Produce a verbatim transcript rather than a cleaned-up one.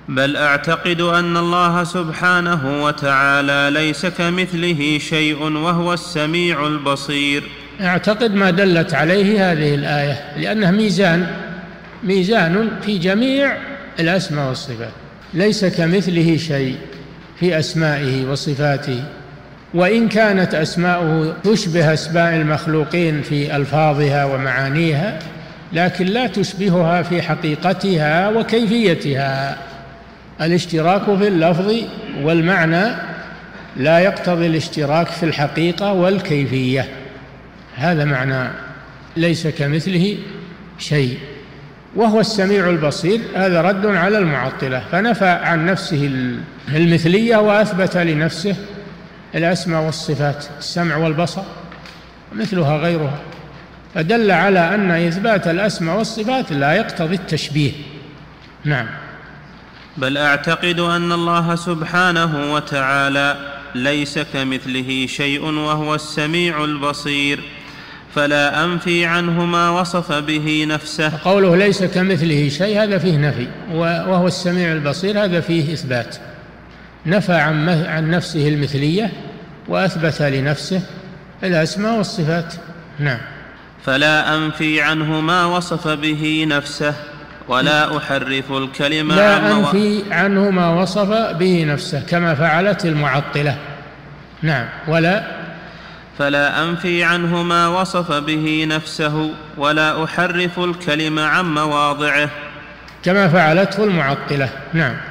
بل أعتقد أن الله سبحانه وتعالى ليس كمثله شيء وهو السميع البصير. أعتقد ما دلت عليه هذه الآية، لأنه ميزان ميزان في جميع الأسماء والصفات، ليس كمثله شيء في أسمائه وصفاته، وإن كانت أسماؤه تشبه أسماء المخلوقين في ألفاظها ومعانيها، لكن لا تشبهها في حقيقتها وكيفيتها. الاشتراك في اللفظ والمعنى لا يقتضي الاشتراك في الحقيقة والكيفية، هذا معنى ليس كمثله شيء وهو السميع البصير. هذا رد على المعطلة، فنفى عن نفسه المثلية وأثبت لنفسه الأسماء والصفات، السمع والبصر مثلها غيرها، فدل على أن إثبات الأسماء والصفات لا يقتضي التشبيه. نعم. بل أعتقد أن الله سبحانه وتعالى ليس كمثله شيء وهو السميع البصير، فلا أنفي عنه ما وصف به نفسه. قوله ليس كمثله شيء هذا فيه نفي، وهو السميع البصير هذا فيه إثبات. نفى عن نفسه المثلية وأثبت لنفسه الأسماء والصفات. نعم. فلا أنفي عنه ما وصف به نفسه ولا أحرف الكلمة لا عن مو... أنفي عنه ما وصف به نفسه كما فعلت المعطلة. نعم. ولا فلا أنفي عنه ما وصف به نفسه ولا أحرف الكلمة عن مواضعه كما فعلته المعطلة. نعم.